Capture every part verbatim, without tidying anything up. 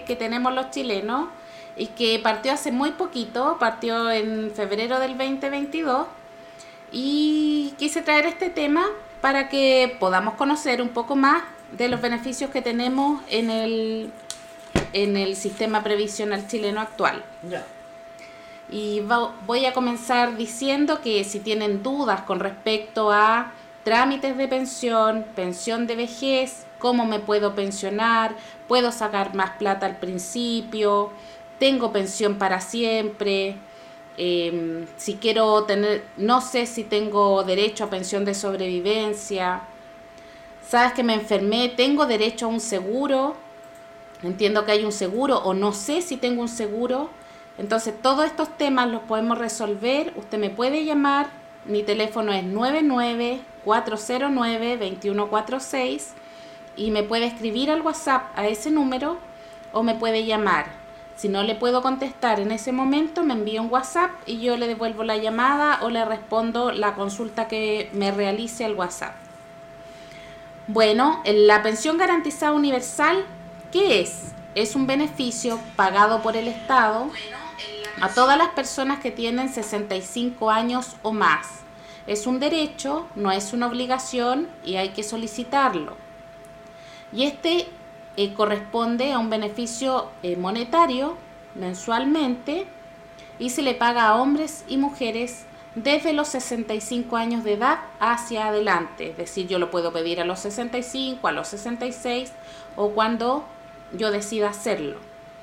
que, que tenemos los chilenos y que partió hace muy poquito, partió en febrero del veinte veintidós, y quise traer este tema para que podamos conocer un poco más de los beneficios que tenemos en el, en el sistema previsional chileno actual. Ya. Y va, voy a comenzar diciendo que si tienen dudas con respecto a trámites de pensión, pensión de vejez, cómo me puedo pensionar, puedo sacar más plata al principio, tengo pensión para siempre, eh, si quiero tener, no sé si tengo derecho a pensión de sobrevivencia, sabes que me enfermé, tengo derecho a un seguro, entiendo que hay un seguro o no sé si tengo un seguro. Entonces todos estos temas los podemos resolver. Usted me puede llamar, mi teléfono es nueve nueve, cuatro cero nueve, dos uno cuatro seis y me puede escribir al WhatsApp a ese número o me puede llamar. Si no le puedo contestar en ese momento, me envía un WhatsApp y yo le devuelvo la llamada o le respondo la consulta que me realice al WhatsApp. Bueno, la pensión garantizada universal, ¿qué es? Es un beneficio pagado por el Estado a todas las personas que tienen sesenta y cinco años o más. Es un derecho, no es una obligación y hay que solicitarlo. Y este eh, corresponde a un beneficio eh, monetario mensualmente y se le paga a hombres y mujeres desde los sesenta y cinco años de edad hacia adelante. Es decir, yo lo puedo pedir a los sesenta y cinco, a los sesenta y seis o cuando yo decida hacerlo.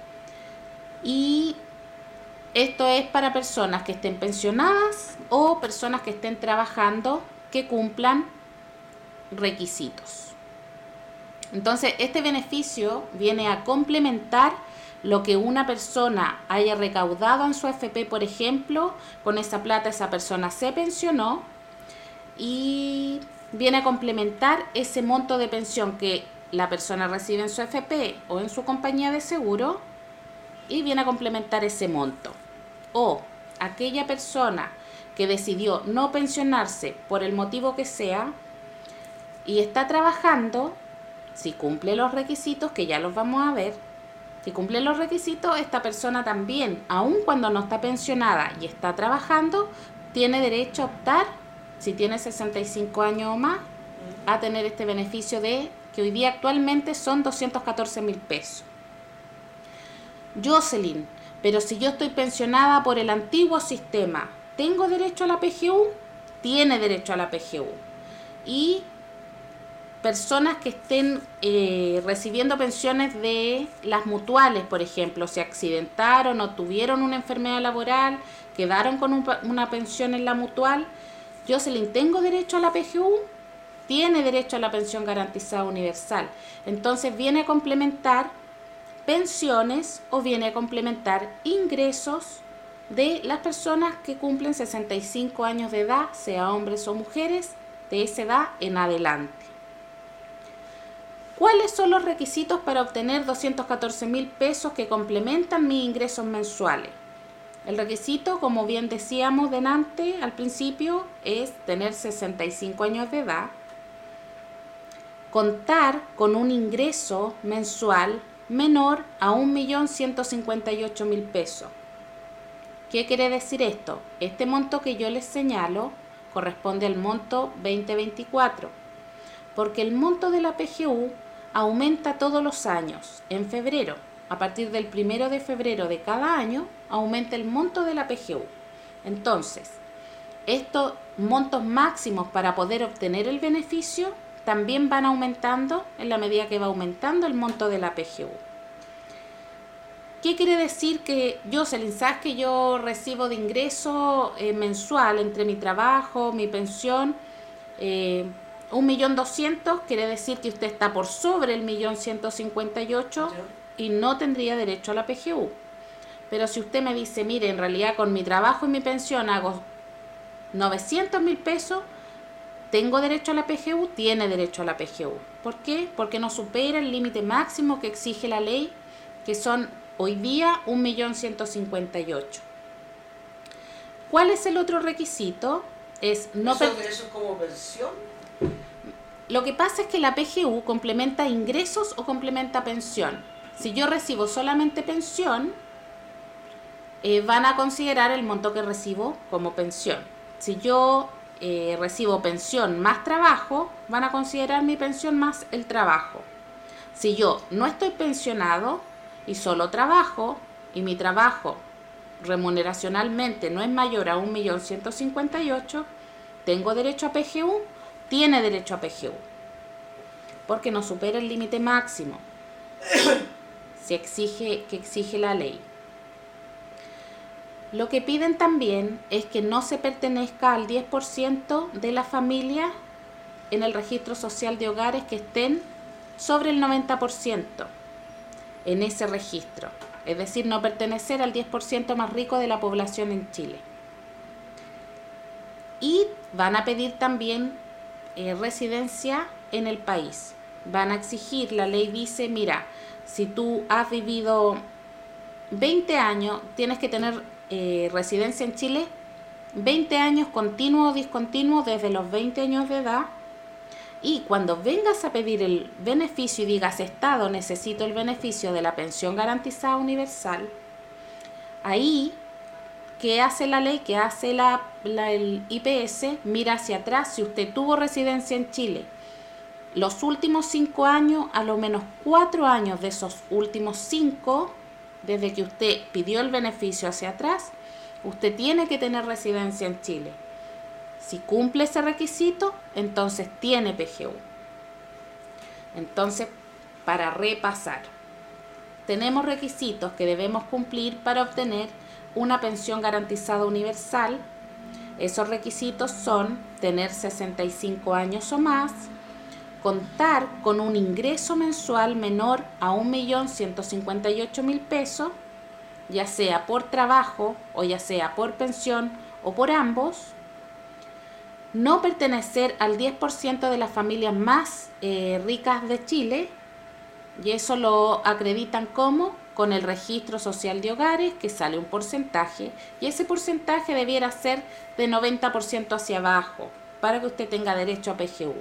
Y esto es para personas que estén pensionadas o personas que estén trabajando que cumplan requisitos. Entonces, este beneficio viene a complementar lo que una persona haya recaudado en su A F P, por ejemplo. Con esa plata esa persona se pensionó y viene a complementar ese monto de pensión que la persona recibe en su A F P o en su compañía de seguro y viene a complementar ese monto. O aquella persona que decidió no pensionarse por el motivo que sea y está trabajando, si cumple los requisitos, que ya los vamos a ver, si cumple los requisitos, esta persona también, aun cuando no está pensionada y está trabajando, tiene derecho a optar, si tiene sesenta y cinco años o más, a tener este beneficio de que hoy día actualmente son doscientos catorce mil pesos. Jocelyn, pero si yo estoy pensionada por el antiguo sistema, ¿tengo derecho a la P G U? Tiene derecho a la P G U. Y personas que estén eh, recibiendo pensiones de las mutuales, por ejemplo, se accidentaron o tuvieron una enfermedad laboral, quedaron con un, una pensión en la mutual, Jocelyn, ¿tengo derecho a la P G U? Tiene derecho a la pensión garantizada universal. Entonces viene a complementar pensiones o viene a complementar ingresos de las personas que cumplen sesenta y cinco años de edad, sea hombres o mujeres, de esa edad en adelante. ¿Cuáles son los requisitos para obtener doscientos catorce mil pesos que complementan mis ingresos mensuales? El requisito, como bien decíamos delante al principio, es tener sesenta y cinco años de edad, contar con un ingreso mensual menor a un millón ciento cincuenta y ocho mil pesos. ¿Qué quiere decir esto? Este monto que yo les señalo corresponde al monto veinte veinticuatro, porque el monto de la P G U aumenta todos los años. En febrero, a partir del primero de febrero de cada año, aumenta el monto de la P G U. Entonces, estos montos máximos para poder obtener el beneficio también van aumentando en la medida que va aumentando el monto de la P G U. ¿Qué quiere decir que yo, sabes que yo recibo de ingreso eh, mensual entre mi trabajo, mi pensión, eh, un millón doscientos? Quiere decir que usted está por sobre el millón ciento cincuenta y ocho y no tendría derecho a la P G U. Pero si usted me dice, mire, en realidad con mi trabajo y mi pensión hago novecientos mil pesos, ¿tengo derecho a la P G U? Tiene derecho a la P G U. ¿Por qué? Porque no supera el límite máximo que exige la ley, que son hoy día un millón ciento cincuenta y ocho. ¿Cuál es el otro requisito? Es no ¿Eso, ¿Eso es como pensión? Lo que pasa es que la P G U complementa ingresos o complementa pensión. Si yo recibo solamente pensión, eh, van a considerar el monto que recibo como pensión. Si yo eh, recibo pensión más trabajo, van a considerar mi pensión más el trabajo. Si yo no estoy pensionado y solo trabajo, y mi trabajo remuneracionalmente no es mayor a un millón ciento cincuenta y ocho mil, ¿tengo derecho a P G U? Tiene derecho a P G U, porque no supera el límite máximo si exige, que exige la ley. Lo que piden también es que no se pertenezca al diez por ciento de la familia en el registro social de hogares que estén sobre el noventa por ciento en ese registro. Es decir, no pertenecer al diez por ciento más rico de la población en Chile. Y van a pedir también eh, residencia en el país. Van a exigir, la ley dice, mira, si tú has vivido veinte años, tienes que tener eh, residencia en Chile veinte años continuo o discontinuo desde los veinte años de edad. Y cuando vengas a pedir el beneficio y digas, Estado, necesito el beneficio de la pensión garantizada universal, ahí, ¿qué hace la ley? ¿Qué hace la, la, el I P S? Mira hacia atrás, si usted tuvo residencia en Chile los últimos cinco años, a lo menos cuatro años de esos últimos cinco, desde que usted pidió el beneficio hacia atrás, usted tiene que tener residencia en Chile. Si cumple ese requisito, entonces tiene P G U. Entonces, para repasar, tenemos requisitos que debemos cumplir para obtener una pensión garantizada universal. Esos requisitos son tener sesenta y cinco años o más, contar con un ingreso mensual menor a un millón ciento cincuenta y ocho mil pesos, ya sea por trabajo o ya sea por pensión o por ambos, no pertenecer al diez por ciento de las familias más eh, ricas de Chile, y eso lo acreditan como con el registro social de hogares, que sale un porcentaje, y ese porcentaje debiera ser de noventa por ciento hacia abajo para que usted tenga derecho a P G U.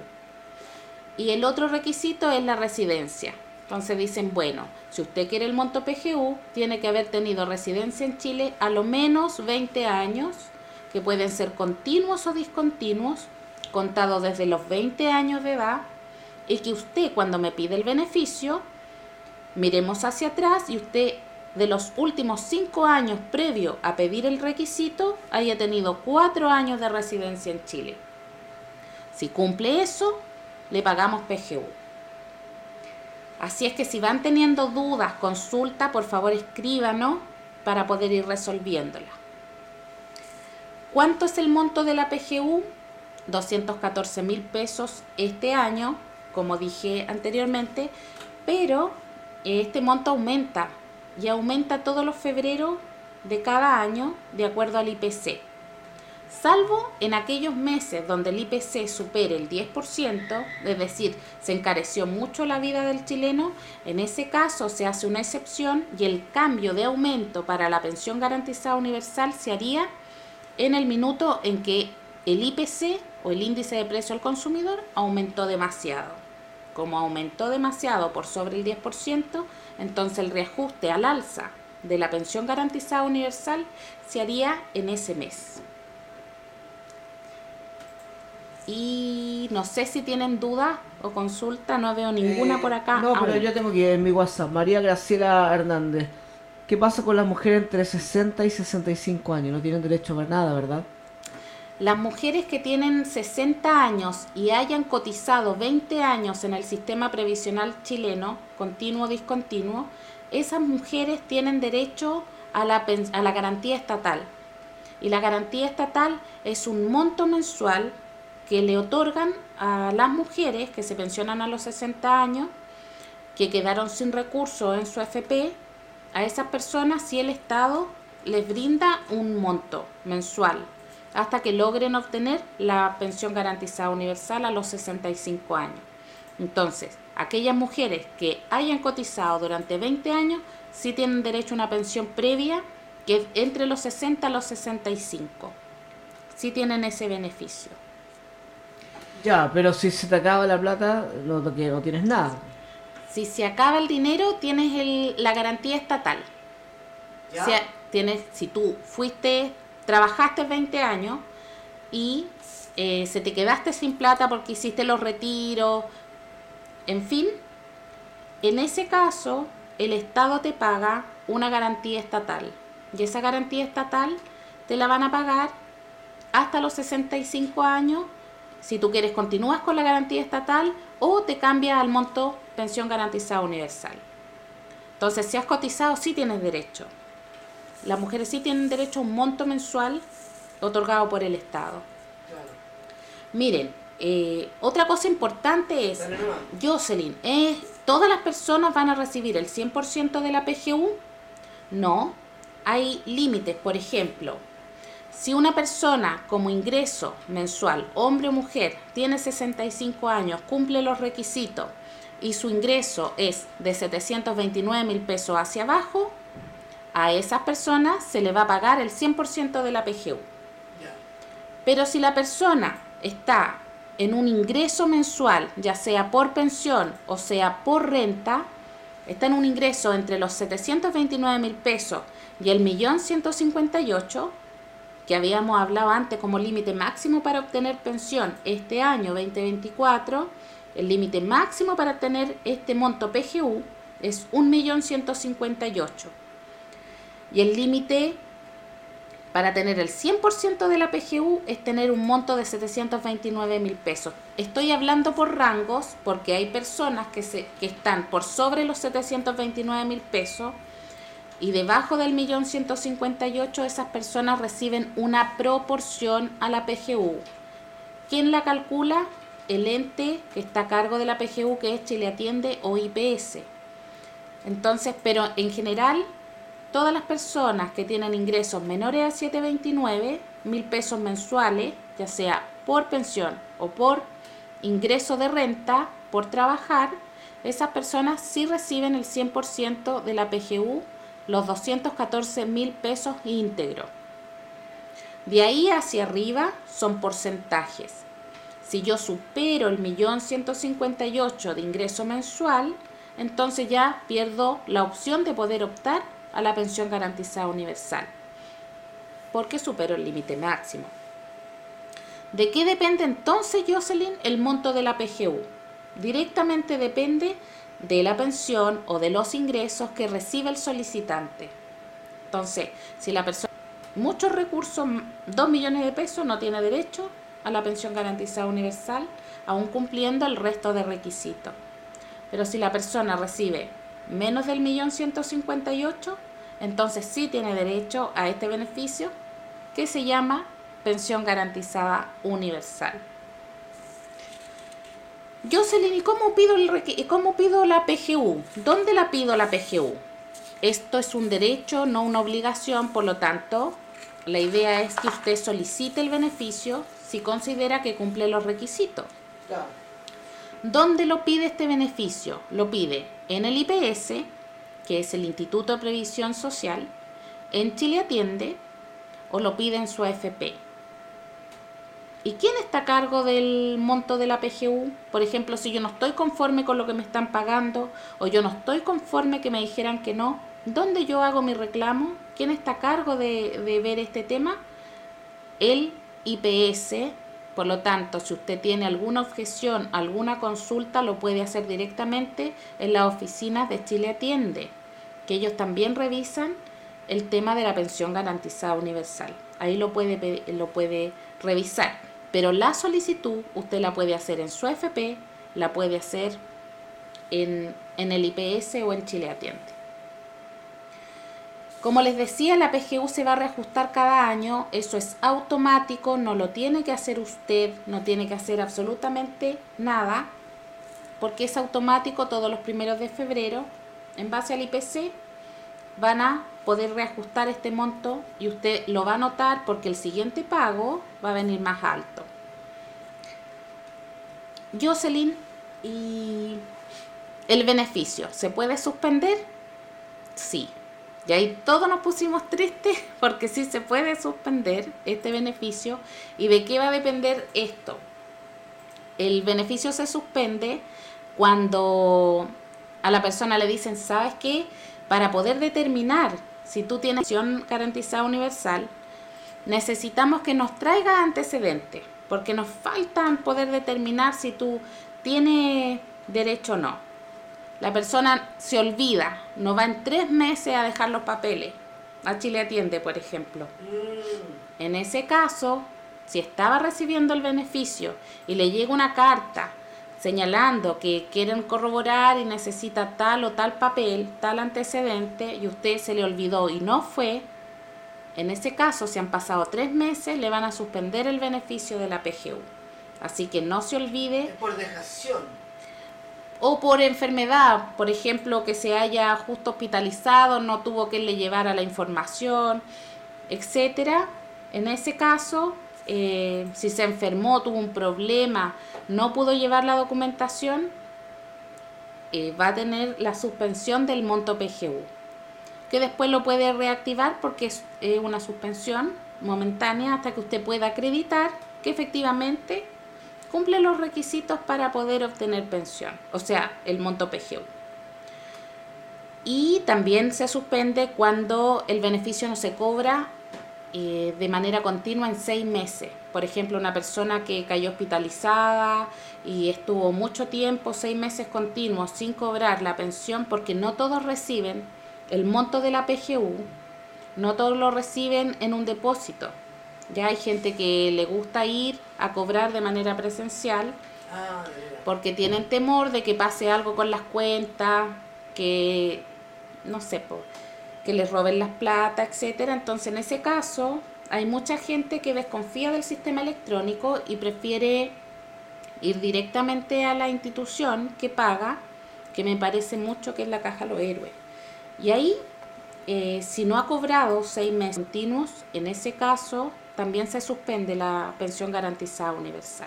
Y el otro requisito es la residencia. Entonces dicen, bueno, si usted quiere el monto P G U, tiene que haber tenido residencia en Chile a lo menos veinte años, que pueden ser continuos o discontinuos, contados desde los veinte años de edad, y que usted, cuando me pide el beneficio, miremos hacia atrás y usted, de los últimos cinco años previo a pedir el requisito, haya tenido cuatro años de residencia en Chile. Si cumple eso, le pagamos P G U. Así es que si van teniendo dudas, consulta, por favor escríbanos para poder ir resolviéndola. ¿Cuánto es el monto de la P G U? doscientos catorce mil pesos este año, como dije anteriormente, pero este monto aumenta y aumenta todos los febreros de cada año de acuerdo al I P C. Salvo en aquellos meses donde el I P C supere el diez por ciento, es decir, se encareció mucho la vida del chileno, en ese caso se hace una excepción y el cambio de aumento para la pensión garantizada universal se haría en el minuto en que el I P C o el índice de precio al consumidor aumentó demasiado. Como aumentó demasiado por sobre el diez por ciento, entonces el reajuste al alza de la pensión garantizada universal se haría en ese mes. Y no sé si tienen dudas o consulta, no veo ninguna Eh, por acá. no, pero aún. yo tengo que ir en mi WhatsApp. María Graciela Hernández. ¿Qué pasa con las mujeres entre sesenta y sesenta y cinco años? No tienen derecho a ver nada, ¿verdad? Las mujeres que tienen sesenta años y hayan cotizado veinte años en el sistema previsional chileno, continuo o discontinuo, esas mujeres tienen derecho a la, a la garantía estatal. Y la garantía estatal es un monto mensual que le otorgan a las mujeres que se pensionan a los sesenta años, que quedaron sin recursos en su F P, a esas personas si el Estado les brinda un monto mensual hasta que logren obtener la pensión garantizada universal a los sesenta y cinco años. Entonces, aquellas mujeres que hayan cotizado durante veinte años sí tienen derecho a una pensión previa que es entre los sesenta a los sesenta y cinco. Sí tienen ese beneficio. Ya, pero si se te acaba la plata, no, no tienes nada. Si se acaba el dinero, tienes el, la garantía estatal. ¿Ya? Si, tienes, si tú fuiste, trabajaste veinte años y eh, se te quedaste sin plata porque hiciste los retiros, en fin, en ese caso, el Estado te paga una garantía estatal. Y esa garantía estatal te la van a pagar hasta los sesenta y cinco años. Si tú quieres, continúas con la garantía estatal o te cambias al monto pensión garantizada universal. Entonces, si has cotizado, sí tienes derecho. Las mujeres sí tienen derecho a un monto mensual otorgado por el Estado. Claro. Miren, eh, otra cosa importante es, Jocelyn, ¿es, ¿todas las personas van a recibir el cien por ciento de la P G U? No, hay límites. Por ejemplo, si una persona como ingreso mensual, hombre o mujer, tiene sesenta y cinco años, cumple los requisitos y su ingreso es de setecientos veintinueve mil pesos hacia abajo, a esas personas se le va a pagar el cien por ciento de la P G U. Pero si la persona está en un ingreso mensual, ya sea por pensión o sea por renta, está en un ingreso entre los setecientos veintinueve mil pesos y el millón ciento cincuenta y ocho, que habíamos hablado antes como límite máximo para obtener pensión este año veinte veinticuatro, el límite máximo para obtener este monto P G U es un millón ciento cincuenta y ocho. Y el límite para tener el cien por ciento de la P G U es tener un monto de setecientos veintinueve mil pesos. Estoy hablando por rangos porque hay personas que, se, que están por sobre los setecientos veintinueve mil pesos y debajo del millón ciento cincuenta y ocho. Esas personas reciben una proporción a la P G U. ¿Quién la calcula? El ente que está a cargo de la P G U, que es Chile Atiende o I P S. Entonces, pero en general, todas las personas que tienen ingresos menores a setecientos veintinueve mil pesos mensuales, ya sea por pensión o por ingreso de renta, por trabajar, esas personas sí reciben el cien por ciento de la P G U, los doscientos catorce mil pesos íntegros. De ahí hacia arriba son porcentajes. Si yo supero el millón ciento cincuenta y ocho de ingreso mensual, entonces ya pierdo la opción de poder optar a la pensión garantizada universal, porque supero el límite máximo. ¿De qué depende entonces, Jocelyn, el monto de la P G U? Directamente depende de la pensión o de los ingresos que recibe el solicitante. Entonces, si la persona tiene muchos recursos, dos millones de pesos, no tiene derecho a la pensión garantizada universal, aún cumpliendo el resto de requisitos. Pero si la persona recibe menos del millón ciento cincuenta y ocho, entonces sí tiene derecho a este beneficio que se llama pensión garantizada universal. Jocelyn, ¿y cómo pido, el, cómo pido la P G U? ¿Dónde la pido la P G U? Esto es un derecho, no una obligación, por lo tanto, la idea es que usted solicite el beneficio si considera que cumple los requisitos. Claro. ¿Dónde lo pide este beneficio? Lo pide en el I P S, que es el Instituto de Previsión Social, en Chile Atiende, o lo pide en su A F P. ¿Y quién está a cargo del monto de la P G U? Por ejemplo, si yo no estoy conforme con lo que me están pagando, o yo no estoy conforme que me dijeran que no, ¿dónde yo hago mi reclamo? ¿Quién está a cargo de, de ver este tema? El I P S. Por lo tanto, si usted tiene alguna objeción, alguna consulta, lo puede hacer directamente en las oficinas de Chile Atiende, que ellos también revisan el tema de la pensión garantizada universal. Ahí lo puede, lo puede revisar. Pero la solicitud usted la puede hacer en su A F P, la puede hacer en, en el I P S o en Chile Atiende. Como les decía, la P G U se va a reajustar cada año, eso es automático, no lo tiene que hacer usted, no tiene que hacer absolutamente nada, porque es automático. Todos los primeros de febrero, en base al I P C, van a poder reajustar este monto y usted lo va a notar porque el siguiente pago va a venir más alto. Jocelyn, ¿y el beneficio se puede suspender? Sí. Y ahí todos nos pusimos tristes porque sí se puede suspender este beneficio. ¿Y de qué va a depender esto? El beneficio se suspende cuando A la persona le dicen, ¿sabes qué? Para poder determinar si tú tienes pensión garantizada universal, necesitamos que nos traigas antecedentes, porque nos faltan poder determinar si tú tienes derecho o no. La persona se olvida, no va en tres meses a dejar los papeles a Chile Atiende, por ejemplo. Mm. En ese caso, si estaba recibiendo el beneficio y le llega una carta señalando que quieren corroborar y necesita tal o tal papel, tal antecedente, y usted se le olvidó y no fue, en ese caso, si han pasado tres meses, le van a suspender el beneficio de la P G U. Así que no se olvide. Es por dejación. O por enfermedad, por ejemplo, que se haya justo hospitalizado, no tuvo que le llevara la información, etcétera. En ese caso, eh, si se enfermó, tuvo un problema, no pudo llevar la documentación, eh, va a tener la suspensión del monto P G U, que después lo puede reactivar porque es eh, una suspensión momentánea hasta que usted pueda acreditar que efectivamente cumple los requisitos para poder obtener pensión, o sea, el monto P G U. Y también se suspende cuando el beneficio no se cobra eh, de manera continua en seis meses. Por ejemplo, una persona que cayó hospitalizada y estuvo mucho tiempo, seis meses continuos, sin cobrar la pensión, porque no todos reciben el monto de la P G U, no todos lo reciben en un depósito. Ya hay gente que le gusta ir a cobrar de manera presencial porque tienen temor de que pase algo con las cuentas, que no sé, que les roben las plata, etcétera. Entonces, en ese caso, hay mucha gente que desconfía del sistema electrónico y prefiere ir directamente a la institución que paga, que me parece mucho que es la Caja Los Héroes. Y ahí, eh, si no ha cobrado seis meses continuos, en ese caso también se suspende la pensión garantizada universal.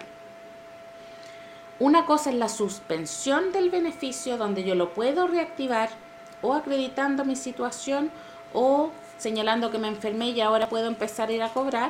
Una cosa es la suspensión del beneficio, donde yo lo puedo reactivar o acreditando mi situación o señalando que me enfermé y ahora puedo empezar a ir a cobrar.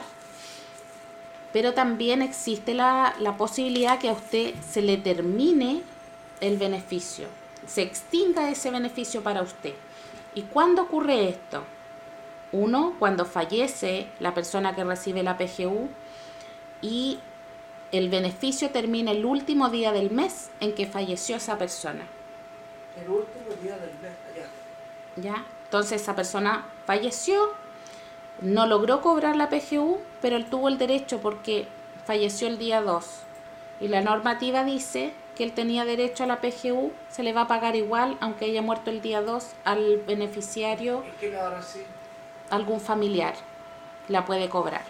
Pero también existe la, la posibilidad que a usted se le termine el beneficio, se extinga ese beneficio para usted. ¿Y cuándo ocurre esto? Uno, cuando fallece la persona que recibe la P G U y el beneficio termina el último día del mes en que falleció esa persona. El último día del mes, allá. ¿Ya? Entonces esa persona falleció, no logró cobrar la P G U, pero él tuvo el derecho porque falleció el día dos. Y la normativa dice que él tenía derecho a la P G U, se le va a pagar igual, aunque haya muerto el día dos, al beneficiario. ¿Y qué le va a dar así? Algún familiar la puede cobrar.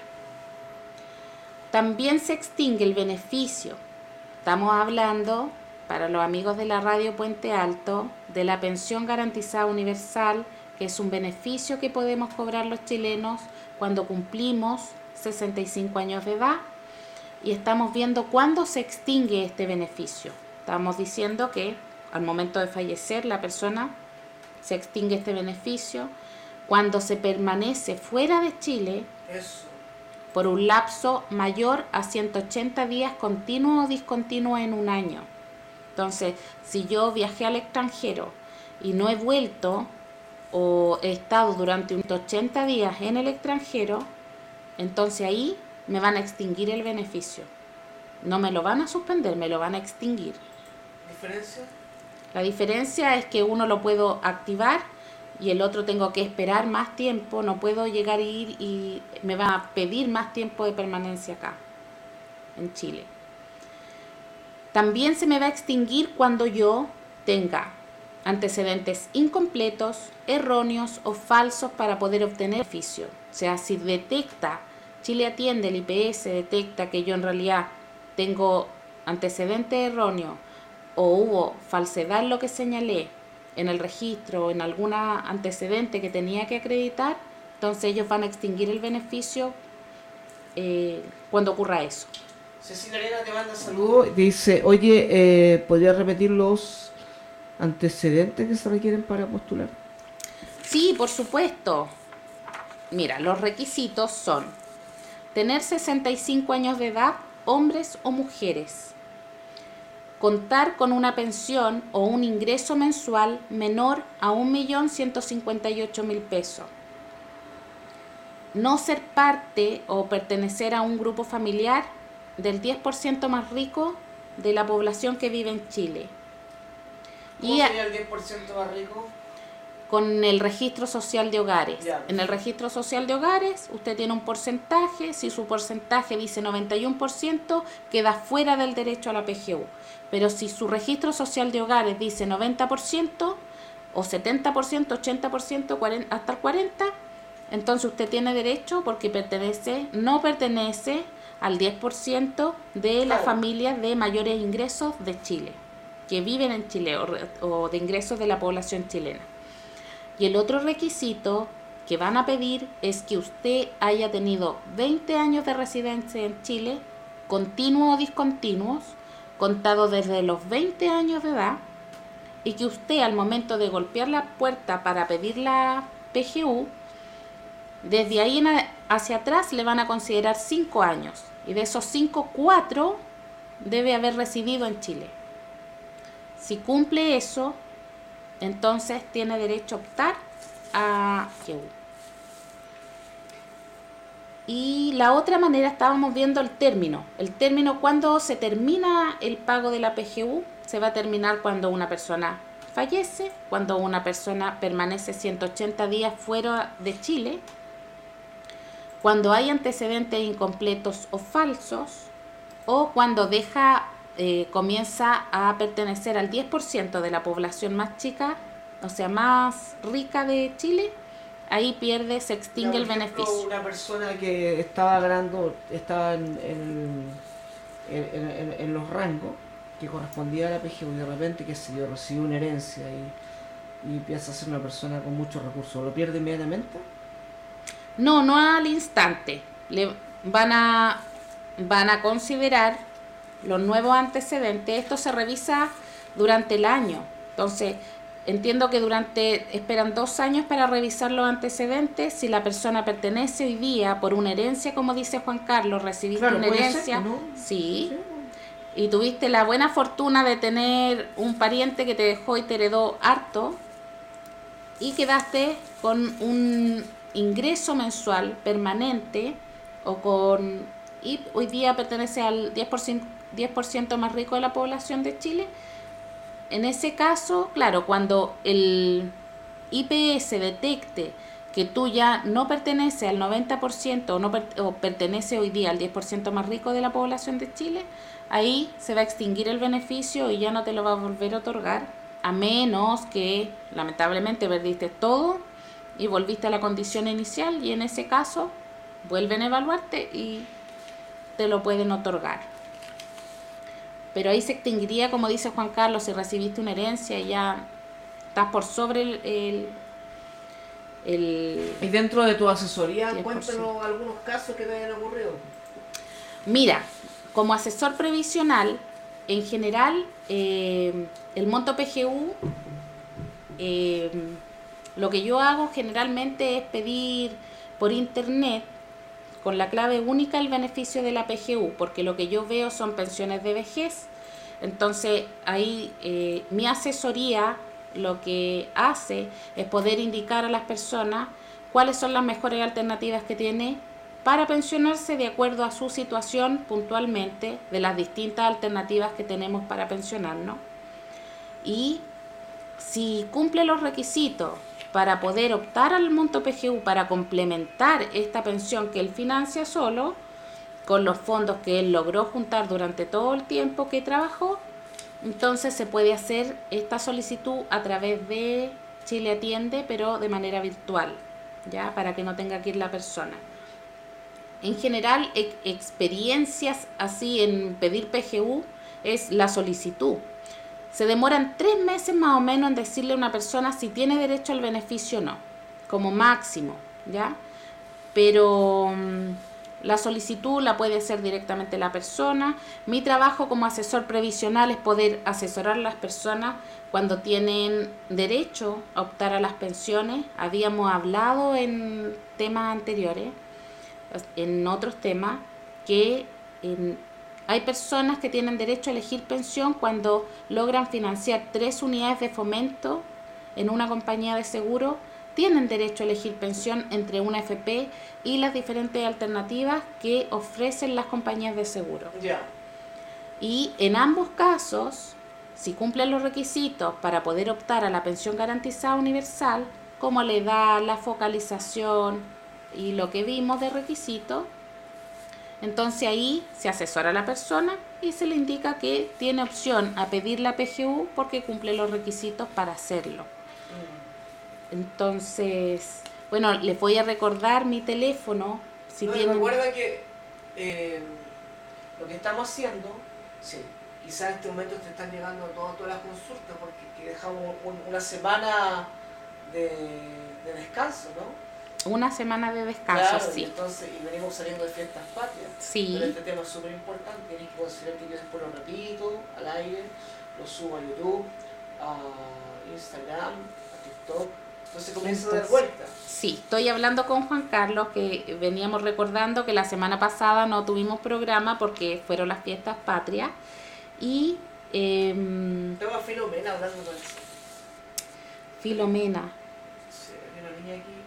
También se extingue el beneficio. Estamos hablando, para los amigos de la radio Puente Alto, de la pensión garantizada universal, que es un beneficio que podemos cobrar los chilenos cuando cumplimos sesenta y cinco años de edad, y estamos viendo cuándo se extingue este beneficio. Estamos diciendo que al momento de fallecer la persona se extingue este beneficio cuando se permanece fuera de Chile. Eso. Por un lapso mayor a ciento ochenta días continuo o discontinuo en un año. Entonces, si yo viajé al extranjero y no he vuelto o he estado durante unos ochenta días en el extranjero, entonces ahí me van a extinguir el beneficio. No me lo van a suspender, me lo van a extinguir. ¿Diferencia? La diferencia es que uno lo puedo activar y el otro tengo que esperar más tiempo, no puedo llegar a ir y me va a pedir más tiempo de permanencia acá, en Chile. También se me va a extinguir cuando yo tenga antecedentes incompletos, erróneos o falsos para poder obtener beneficio. O sea, si detecta, Chile Atiende, el I P S detecta que yo en realidad tengo antecedentes erróneos o hubo falsedad en lo que señalé en el registro o en algún antecedente que tenía que acreditar, entonces ellos van a extinguir el beneficio eh, cuando ocurra eso. Cecilia Arena te manda saludos. Dice, oye, eh, ¿podrías repetir los antecedentes que se requieren para postular? Sí, por supuesto. Mira, los requisitos son tener sesenta y cinco años de edad, hombres o mujeres, contar con una pensión o un ingreso mensual menor a un millón ciento cincuenta y ocho mil pesos. No ser parte o pertenecer a un grupo familiar del diez por ciento más rico de la población que vive en Chile. ¿Cómo sería el diez por ciento más rico? Con el registro social de hogares. Ya. En el registro social de hogares usted tiene un porcentaje, si su porcentaje dice noventa y uno por ciento, queda fuera del derecho a la P G U. Pero si su registro social de hogares dice noventa por ciento o setenta por ciento, ochenta por ciento, cuarenta, hasta el cuarenta por ciento, entonces usted tiene derecho porque pertenece, no pertenece al diez por ciento de las Claro. familias de mayores ingresos de Chile, que viven en Chile o, o de ingresos de la población chilena. Y el otro requisito que van a pedir es que usted haya tenido veinte años de residencia en Chile, continuos o discontinuos, contado desde los veinte años de edad, y que usted al momento de golpear la puerta para pedir la P G U, desde ahí en a, hacia atrás le van a considerar cinco años, y de esos cinco, cuatro debe haber residido en Chile. Si cumple eso, entonces tiene derecho a optar a P G U. Y la otra manera, estábamos viendo el término. El término, cuando se termina el pago de la P G U, se va a terminar cuando una persona fallece, cuando una persona permanece ciento ochenta días fuera de Chile, cuando hay antecedentes incompletos o falsos, o cuando deja Eh, comienza a pertenecer al diez por ciento de la población más chica, o sea, más rica de Chile, ahí pierde, se extingue Ya, el por ejemplo, beneficio. una persona que estaba ganando, estaba en, en, en, en, en los rangos que correspondía a la P G U y de repente, qué sé yo, recibió una herencia y, y empieza a ser una persona con muchos recursos, ¿lo pierde inmediatamente? No, no al instante. Le van a, van a considerar los nuevos antecedentes. Esto se revisa durante el año. Entonces, entiendo que durante esperan dos años para revisar los antecedentes. Si la persona pertenece hoy día por una herencia, como dice Juan Carlos, recibiste Claro, una puede herencia, ser, ¿no? sí, Sí. y tuviste la buena fortuna de tener un pariente que te dejó y te heredó harto, y quedaste con un ingreso mensual permanente, o con y hoy día pertenece al diez por ciento, diez por ciento más rico de la población de Chile. En ese caso, claro, cuando el I P S detecte que tú ya no perteneces al noventa por ciento o, no per, o pertenece hoy día al diez por ciento más rico de la población de Chile, ahí se va a extinguir el beneficio y ya no te lo va a volver a otorgar, a menos que lamentablemente perdiste todo y volviste a la condición inicial, y en ese caso vuelven a evaluarte y te lo pueden otorgar. Pero ahí se extinguiría, como dice Juan Carlos, si recibiste una herencia y ya estás por sobre el... el, el Y dentro de tu asesoría, diez por ciento. cuéntanos algunos casos que te hayan ocurrido. Mira, como asesor previsional, en general, eh, el monto P G U, eh, lo que yo hago generalmente es pedir por internet con la clave única el beneficio de la P G U, porque lo que yo veo son pensiones de vejez. Entonces ahí eh, mi asesoría lo que hace es poder indicar a las personas cuáles son las mejores alternativas que tiene para pensionarse de acuerdo a su situación puntualmente, de las distintas alternativas que tenemos para pensionarnos. Y si cumple los requisitos para poder optar al monto P G U, para complementar esta pensión que él financia solo, con los fondos que él logró juntar durante todo el tiempo que trabajó, entonces se puede hacer esta solicitud a través de Chile Atiende, pero de manera virtual, ya, para que no tenga que ir la persona. En general, ex experiencias así en pedir P G U es la solicitud. Se demoran tres meses más o menos en decirle a una persona si tiene derecho al beneficio o no, como máximo, ¿ya? Pero mmm, la solicitud la puede hacer directamente la persona. Mi trabajo como asesor previsional es poder asesorar a las personas cuando tienen derecho a optar a las pensiones. Habíamos hablado en temas anteriores, en otros temas, que en Hay personas que tienen derecho a elegir pensión cuando logran financiar tres unidades de fomento en una compañía de seguro. Tienen derecho a elegir pensión entre una F P y las diferentes alternativas que ofrecen las compañías de seguro. Ya. Y en ambos casos, si cumplen los requisitos para poder optar a la pensión garantizada universal, como la edad, la focalización y lo que vimos de requisitos, entonces ahí se asesora a la persona y se le indica que tiene opción a pedir la P G U porque cumple los requisitos para hacerlo. Entonces, bueno, les voy a recordar mi teléfono. Si no, tienen... Recuerda que eh, lo que estamos haciendo, sí, quizás en este momento te están llegando todas, todas las consultas porque que dejamos un, una semana de, de descanso, ¿no? Una semana de descanso, claro, sí. Y, entonces, y venimos saliendo de fiestas patrias. Sí. Pero este tema es súper importante, tienes que considerar que yo después lo repito al aire, lo subo a YouTube, a Instagram, a TikTok. Entonces comienza a dar vuelta. Sí, estoy hablando con Juan Carlos, que veníamos recordando que la semana pasada no tuvimos programa porque fueron las fiestas patrias. Y... Eh, Tengo a Filomena hablando con eso. Filomena. Sí, hay una niña aquí.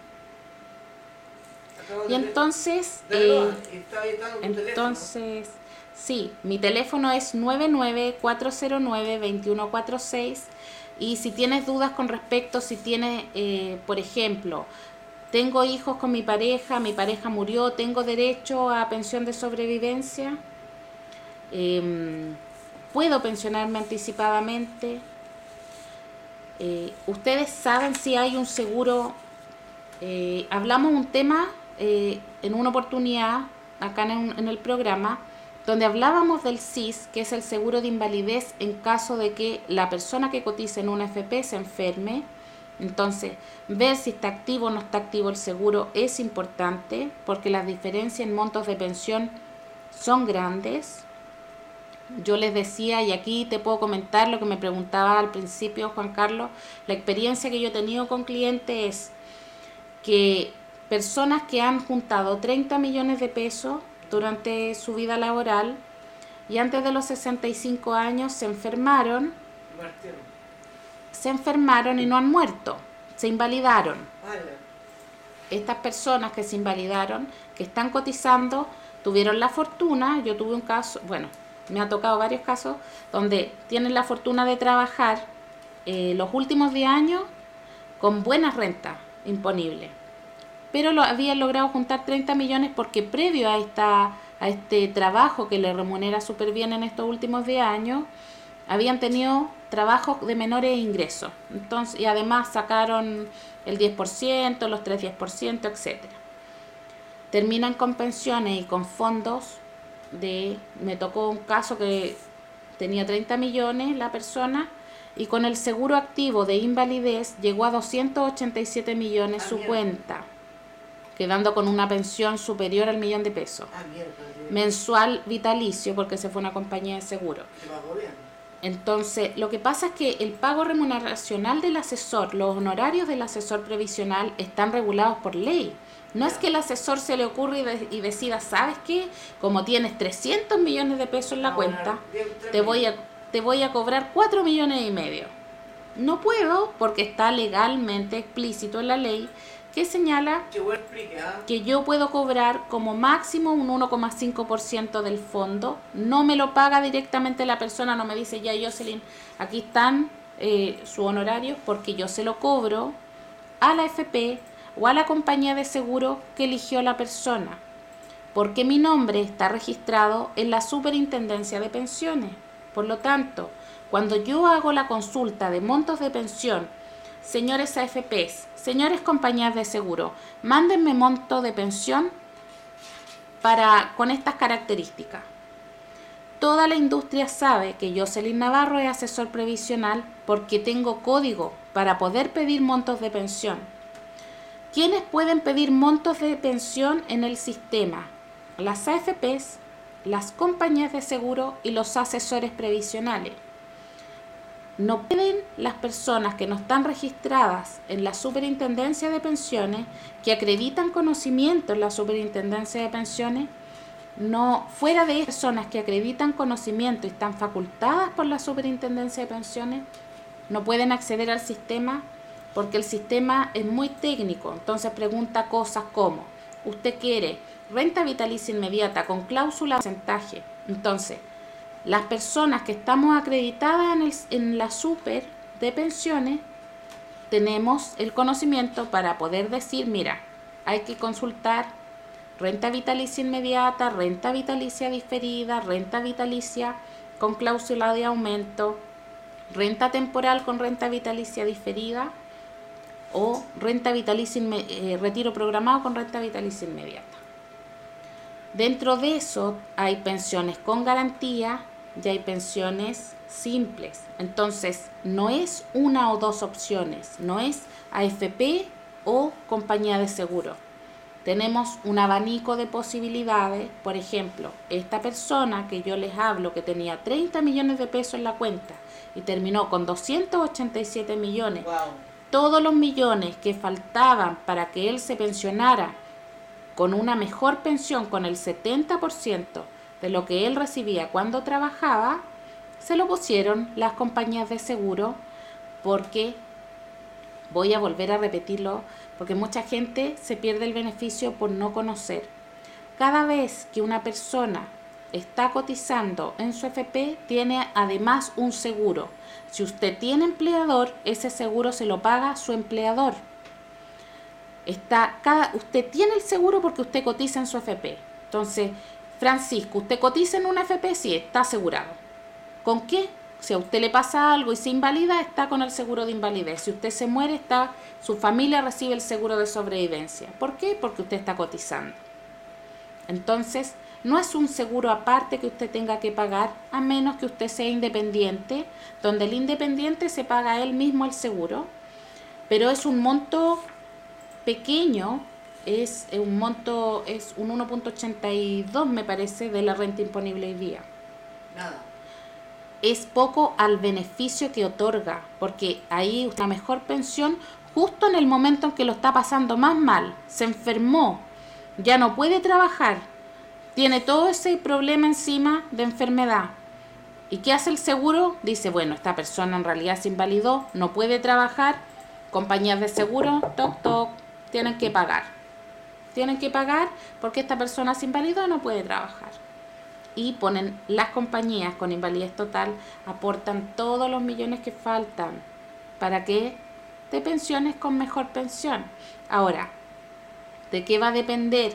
Y entonces, eh, entonces, sí, mi teléfono es nueve nueve cuatro cero nueve dos uno cuatro seis y si tienes dudas con respecto, si tienes, eh, por ejemplo, tengo hijos con mi pareja, mi pareja murió, tengo derecho a pensión de sobrevivencia, eh, puedo pensionarme anticipadamente, eh, ustedes saben si hay un seguro, eh, hablamos un tema Eh, en una oportunidad acá en, un, en el programa donde hablábamos del S I S, que es el seguro de invalidez en caso de que la persona que cotiza en una F P se enferme. Entonces, ver si está activo o no está activo el seguro es importante porque las diferencias en montos de pensión son grandes. Yo les decía, y aquí te puedo comentar lo que me preguntaba al principio Juan Carlos, la experiencia que yo he tenido con clientes es que personas que han juntado treinta millones de pesos durante su vida laboral y antes de los sesenta y cinco años se enfermaron, se enfermaron y no han muerto, se invalidaron. Estas personas que se invalidaron, que están cotizando, tuvieron la fortuna, yo tuve un caso, bueno, me ha tocado varios casos, donde tienen la fortuna de trabajar eh, los últimos diez años con buenas rentas imponibles. Pero lo habían logrado juntar treinta millones porque previo a esta a este trabajo que le remunera súper bien en estos últimos diez años, habían tenido trabajos de menores ingresos. Entonces, y además sacaron el diez por ciento, los tres diez por ciento, etcétera. Terminan con pensiones y con fondos de... Me tocó un caso que tenía treinta millones la persona y con el seguro activo de invalidez llegó a doscientos ochenta y siete millones su cuenta, quedando con una pensión superior al millón de pesos. Ah, mierda, mensual vitalicio, porque se fue una compañía de seguro. Entonces, lo que pasa es que el pago remuneracional del asesor, los honorarios del asesor previsional están regulados por ley. No es que el asesor se le ocurra y, de, y decida, ¿sabes qué? Como tienes trescientos millones de pesos en la cuenta, te voy a, te voy a cobrar cuatro millones y medio. No puedo, porque está legalmente explícito en la ley que señala que yo puedo cobrar como máximo un uno coma cinco por ciento del fondo. No me lo paga directamente la persona, no me dice, ya Jocelyn, aquí están eh, sus honorarios, porque yo se lo cobro a la F P o a la compañía de seguro que eligió la persona, porque mi nombre está registrado en la Superintendencia de Pensiones. Por lo tanto, cuando yo hago la consulta de montos de pensión, señores A F Pes, señores compañías de seguro, mándenme monto de pensión para, con estas características. Toda la industria sabe que Jocelyn Navarro es asesor previsional porque tengo código para poder pedir montos de pensión. ¿Quiénes pueden pedir montos de pensión en el sistema? Las A F Pes, las compañías de seguro y los asesores previsionales. No pueden las personas que no están registradas en la Superintendencia de Pensiones, que acreditan conocimiento en la Superintendencia de Pensiones, no, fuera de personas que acreditan conocimiento y están facultadas por la Superintendencia de Pensiones, no pueden acceder al sistema porque el sistema es muy técnico. Entonces pregunta cosas como, usted quiere renta vitalicia inmediata con cláusula de porcentaje. Entonces, las personas que estamos acreditadas en, el, en la super de pensiones, tenemos el conocimiento para poder decir, mira, hay que consultar renta vitalicia inmediata, renta vitalicia diferida, renta vitalicia con cláusula de aumento, renta temporal con renta vitalicia diferida o renta vitalicia eh, retiro programado con renta vitalicia inmediata. Dentro de eso hay pensiones con garantía y hay pensiones simples. Entonces, no es una o dos opciones, no es A F P o compañía de seguro. Tenemos un abanico de posibilidades. Por ejemplo, esta persona que yo les hablo que tenía treinta millones de pesos en la cuenta y terminó con doscientos ochenta y siete millones. Wow. Todos los millones que faltaban para que él se pensionara con una mejor pensión, con el setenta por ciento de lo que él recibía cuando trabajaba, se lo pusieron las compañías de seguro, porque, voy a volver a repetirlo, porque mucha gente se pierde el beneficio por no conocer. Cada vez que una persona está cotizando en su F P, tiene además un seguro. Si usted tiene empleador, ese seguro se lo paga su empleador. Está cada, usted tiene el seguro porque usted cotiza en su F P. Entonces, Francisco, ¿usted cotiza en una F P? Sí, está asegurado. ¿Con qué? Si a usted le pasa algo y se invalida, está con el seguro de invalidez. Si usted se muere, está, su familia recibe el seguro de sobrevivencia. ¿Por qué? Porque usted está cotizando. Entonces, no es un seguro aparte que usted tenga que pagar, a menos que usted sea independiente, donde el independiente se paga él mismo el seguro, pero es un monto pequeño, es un monto, es un uno punto ochenta y dos me parece de la renta imponible hoy día. Nada. Es poco al beneficio que otorga, porque ahí una mejor pensión justo en el momento en que lo está pasando más mal, se enfermó, ya no puede trabajar, tiene todo ese problema encima de enfermedad. ¿Y qué hace el seguro? Dice, bueno, esta persona en realidad se invalidó, no puede trabajar, compañías de seguro, toc, toc, tienen que pagar. Tienen que pagar porque esta persona se invalidó y no puede trabajar. Y ponen las compañías con invalidez total, aportan todos los millones que faltan para que te pensiones con mejor pensión. Ahora, ¿de qué va a depender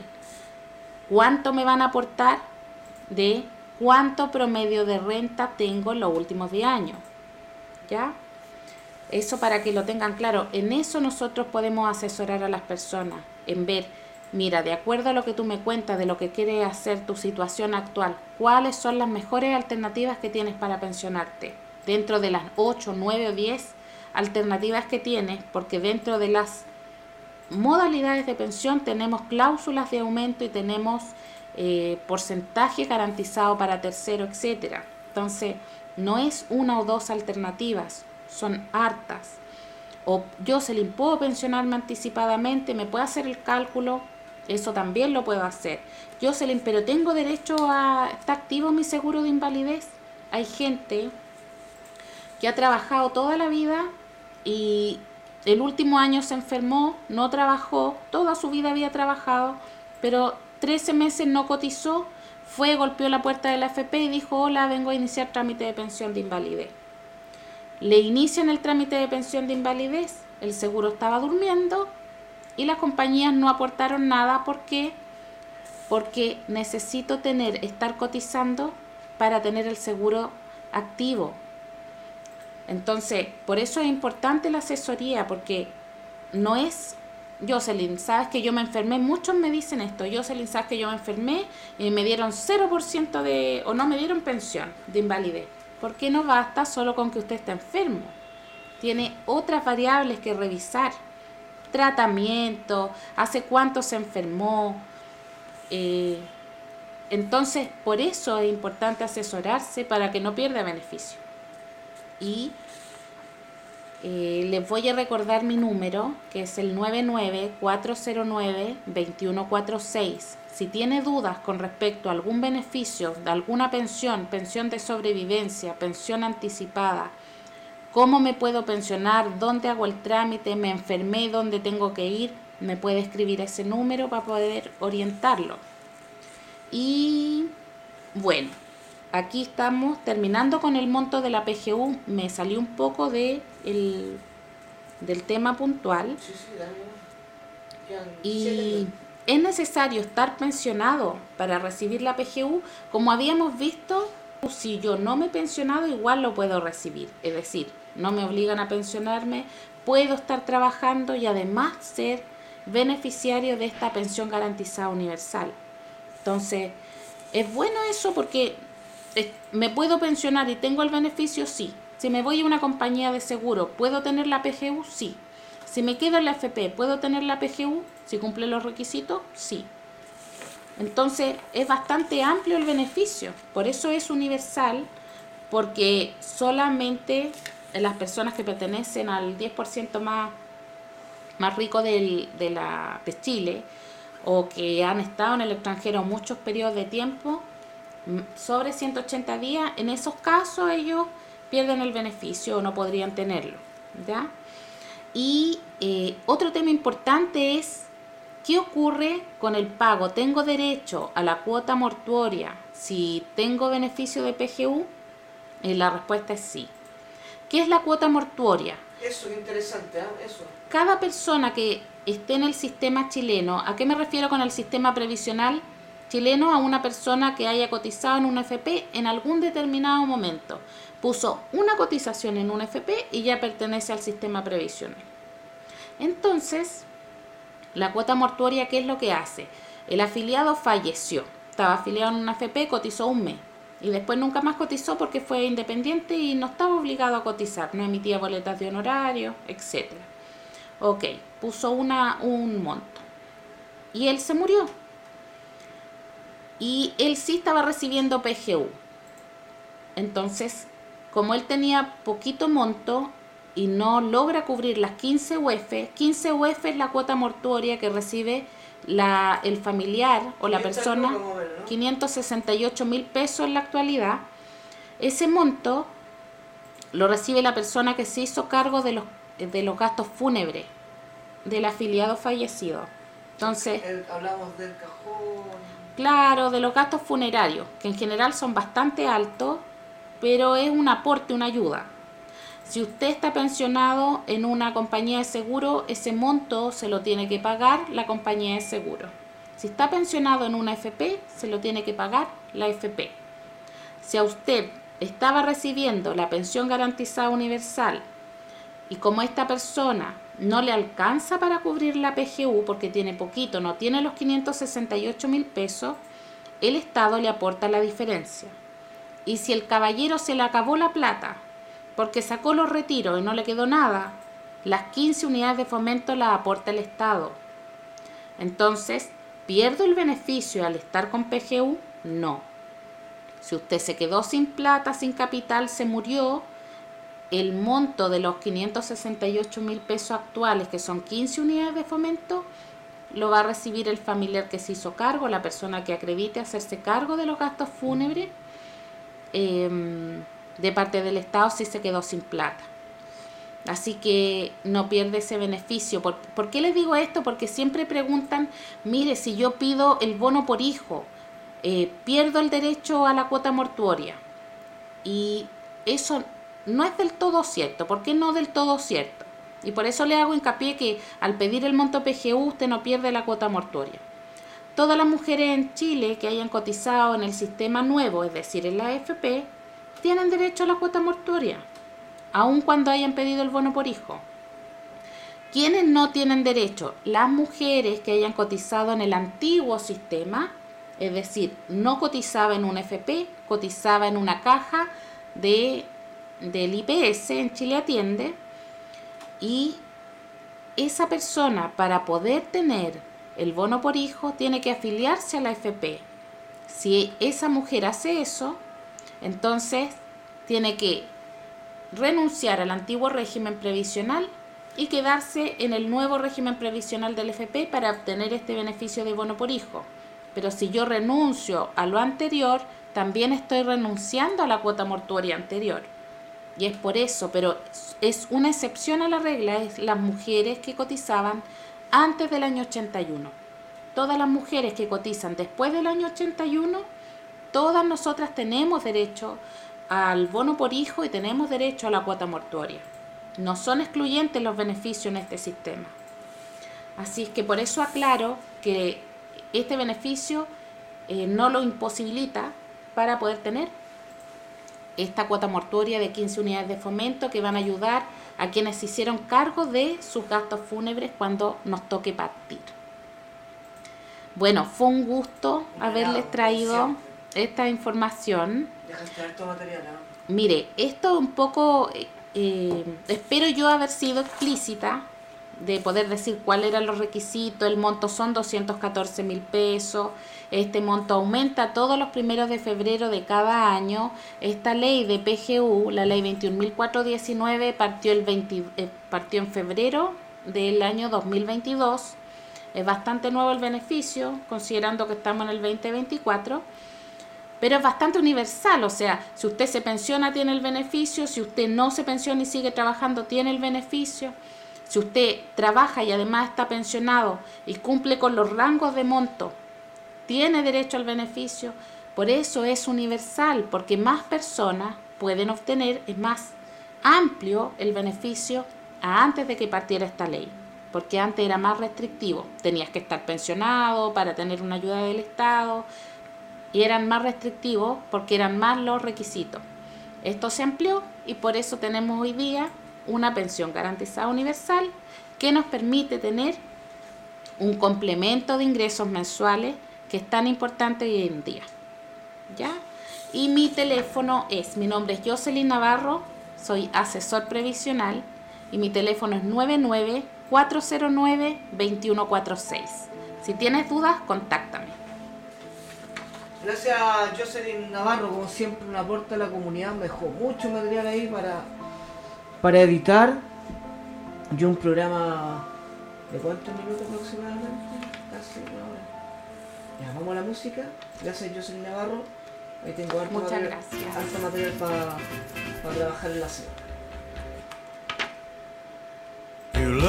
cuánto me van a aportar? De cuánto promedio de renta tengo en los últimos diez años. ¿Ya? Eso para que lo tengan claro. En eso nosotros podemos asesorar a las personas, en ver, mira, de acuerdo a lo que tú me cuentas, de lo que quieres hacer, tu situación actual, ¿cuáles son las mejores alternativas que tienes para pensionarte? Dentro de las ocho, nueve o diez alternativas que tienes, porque dentro de las modalidades de pensión tenemos cláusulas de aumento y tenemos eh, porcentaje garantizado para tercero, etcétera. Entonces, no es una o dos alternativas, son hartas. O yo se le puedo pensionarme anticipadamente, me puede hacer el cálculo, eso también lo puedo hacer. Yo se le, pero tengo derecho a, ¿está activo mi seguro de invalidez? Hay gente que ha trabajado toda la vida y el último año se enfermó, no trabajó, toda su vida había trabajado, pero trece meses no cotizó, fue, golpeó la puerta de la F P y dijo, hola, vengo a iniciar trámite de pensión de invalidez. Le inician el trámite de pensión de invalidez, el seguro estaba durmiendo y las compañías no aportaron nada. ¿Por qué? Porque necesito tener, estar cotizando para tener el seguro activo. Entonces, por eso es importante la asesoría, porque no es, Jocelyn, sabes que yo me enfermé, muchos me dicen esto, Jocelyn, sabes que yo me enfermé y me dieron cero por ciento de, o no me dieron pensión de invalidez. ¿Por qué no basta solo con que usted está enfermo? Tiene otras variables que revisar. Tratamiento, hace cuánto se enfermó. Eh, entonces, por eso es importante asesorarse para que no pierda beneficio. Y eh, les voy a recordar mi número, que es el nueve nueve, cuatro cero nueve, dos uno cuatro seis. si tiene dudas con respecto a algún beneficio de alguna pensión, pensión de sobrevivencia, pensión anticipada, cómo me puedo pensionar, dónde hago el trámite, me enfermé, dónde tengo que ir, me puede escribir ese número para poder orientarlo. Y bueno, aquí estamos terminando con el monto de la P G U. Me salió un poco de el, del tema puntual. Sí, sí, dale. Quedan Y siete. es necesario estar pensionado para recibir la P G U. Como habíamos visto, si yo no me he pensionado, igual lo puedo recibir. Es decir, no me obligan a pensionarme, puedo estar trabajando y además ser beneficiario de esta pensión garantizada universal. Entonces, es bueno eso porque me puedo pensionar y tengo el beneficio, sí. Si me voy a una compañía de seguro, ¿puedo tener la P G U? Sí. Si me quedo en la F P, ¿puedo tener la P G U? Si cumple los requisitos, sí. Entonces, es bastante amplio el beneficio. Por eso es universal, porque solamente las personas que pertenecen al diez por ciento más, más rico del, de la de Chile, o que han estado en el extranjero muchos periodos de tiempo, sobre ciento ochenta días, en esos casos ellos pierden el beneficio o no podrían tenerlo, ¿ya? Y eh, otro tema importante es ¿qué ocurre con el pago? ¿Tengo derecho a la cuota mortuoria si tengo beneficio de P G U? Y la respuesta es sí. ¿Qué es la cuota mortuoria? Eso es interesante, ¿eh? Eso. Cada persona que esté en el sistema chileno, ¿a qué me refiero con el sistema previsional chileno? A una persona que haya cotizado en una F P en algún determinado momento. Puso una cotización en una F P y ya pertenece al sistema previsional. Entonces, la cuota mortuoria, ¿qué es lo que hace? El afiliado falleció, estaba afiliado en una F P, cotizó un mes y después nunca más cotizó porque fue independiente y no estaba obligado a cotizar, no emitía boletas de honorario, etcétera. Ok, puso una, un monto y él se murió y él sí estaba recibiendo P G U. Entonces, como él tenía poquito monto y no logra cubrir las quince U F, quince U F es la cuota mortuoria que recibe la, el familiar o la persona, quinientos sesenta y ocho mil pesos en la actualidad. Ese monto lo recibe la persona que se hizo cargo de los, de los gastos fúnebres del afiliado fallecido. Entonces, El, hablamos del cajón. Claro, de los gastos funerarios, que en general son bastante altos, pero es un aporte, una ayuda. Si usted está pensionado en una compañía de seguro, ese monto se lo tiene que pagar la compañía de seguro. Si está pensionado en una F P, se lo tiene que pagar la F P. Si a usted estaba recibiendo la pensión garantizada universal y como esta persona no le alcanza para cubrir la P G U porque tiene poquito, no tiene los quinientos sesenta y ocho mil pesos, el Estado le aporta la diferencia. Y si el caballero se le acabó la plata porque sacó los retiros y no le quedó nada, las quince unidades de fomento las aporta el Estado. Entonces, ¿pierdo el beneficio al estar con P G U? No. Si usted se quedó sin plata, sin capital, se murió, el monto de los quinientos sesenta y ocho mil pesos actuales, que son quince unidades de fomento, lo va a recibir el familiar que se hizo cargo, la persona que acredite hacerse cargo de los gastos fúnebres, eh, de parte del Estado si se quedó sin plata. Así que no pierde ese beneficio. ¿Por, ¿por qué les digo esto? Porque siempre preguntan, mire, si yo pido el bono por hijo, eh, pierdo el derecho a la cuota mortuoria. Y eso no es del todo cierto. ¿Por qué no del todo cierto? Y por eso le hago hincapié que al pedir el monto P G U usted no pierde la cuota mortuoria. Todas las mujeres en Chile que hayan cotizado en el sistema nuevo, es decir, en la A F P, tienen derecho a la cuota mortuoria, aun cuando hayan pedido el bono por hijo. ¿Quiénes no tienen derecho? Las mujeres que hayan cotizado en el antiguo sistema, es decir, no cotizaba en una F P, cotizaba en una caja de, del I P S, en Chile Atiende, y esa persona para poder tener el bono por hijo tiene que afiliarse a la F P. Si esa mujer hace eso, entonces tiene que renunciar al antiguo régimen previsional y quedarse en el nuevo régimen previsional del F P para obtener este beneficio de bono por hijo. Pero si yo renuncio a lo anterior, también estoy renunciando a la cuota mortuoria anterior. Y es por eso, pero es una excepción a la regla, es las mujeres que cotizaban antes del año ochenta y uno. Todas las mujeres que cotizan después del año ochenta y uno, todas nosotras tenemos derecho al bono por hijo y tenemos derecho a la cuota mortuoria. No son excluyentes los beneficios en este sistema. Así es que por eso aclaro que este beneficio eh, no lo imposibilita para poder tener esta cuota mortuoria de quince unidades de fomento que van a ayudar a quienes se hicieron cargo de sus gastos fúnebres cuando nos toque partir. Bueno, fue un gusto haberles traído esta información. Dejaste harto material, ¿no? Mire, esto un poco, eh, espero yo haber sido explícita, de poder decir cuáles eran los requisitos. El monto son doscientos catorce mil pesos. Este monto aumenta todos los primeros de febrero de cada año. Esta ley de P G U, la ley veintiún mil cuatrocientos diecinueve, partió, el veinte, eh, partió en febrero del año dos mil veintidós. Es bastante nuevo el beneficio, considerando que estamos en el veinte veinticuatro. Pero es bastante universal, o sea, si usted se pensiona tiene el beneficio, si usted no se pensiona y sigue trabajando tiene el beneficio. Si usted trabaja y además está pensionado y cumple con los rangos de monto, tiene derecho al beneficio. Por eso es universal, porque más personas pueden obtener, es más amplio el beneficio a antes de que partiera esta ley. Porque antes era más restrictivo, tenías que estar pensionado para tener una ayuda del Estado y eran más restrictivos porque eran más los requisitos. Esto se amplió y por eso tenemos hoy día una pensión garantizada universal que nos permite tener un complemento de ingresos mensuales que es tan importante hoy en día. ¿Ya? Y mi teléfono es, mi nombre es Jocelyn Navarro, soy asesor previsional y mi teléfono es nueve nueve cuatro cero nueve dos uno cuatro seis. Si tienes dudas, contáctame. Gracias, Jocelyn Navarro, como siempre, un aporte a la comunidad. Me dejó mucho material ahí para, para editar. Y un programa de cuántos minutos aproximadamente, casi una hora. Ya, vamos a la música. Gracias, Jocelyn Navarro. Ahí tengo harto Muchas material, gracias. harto material para, para trabajar en la semana.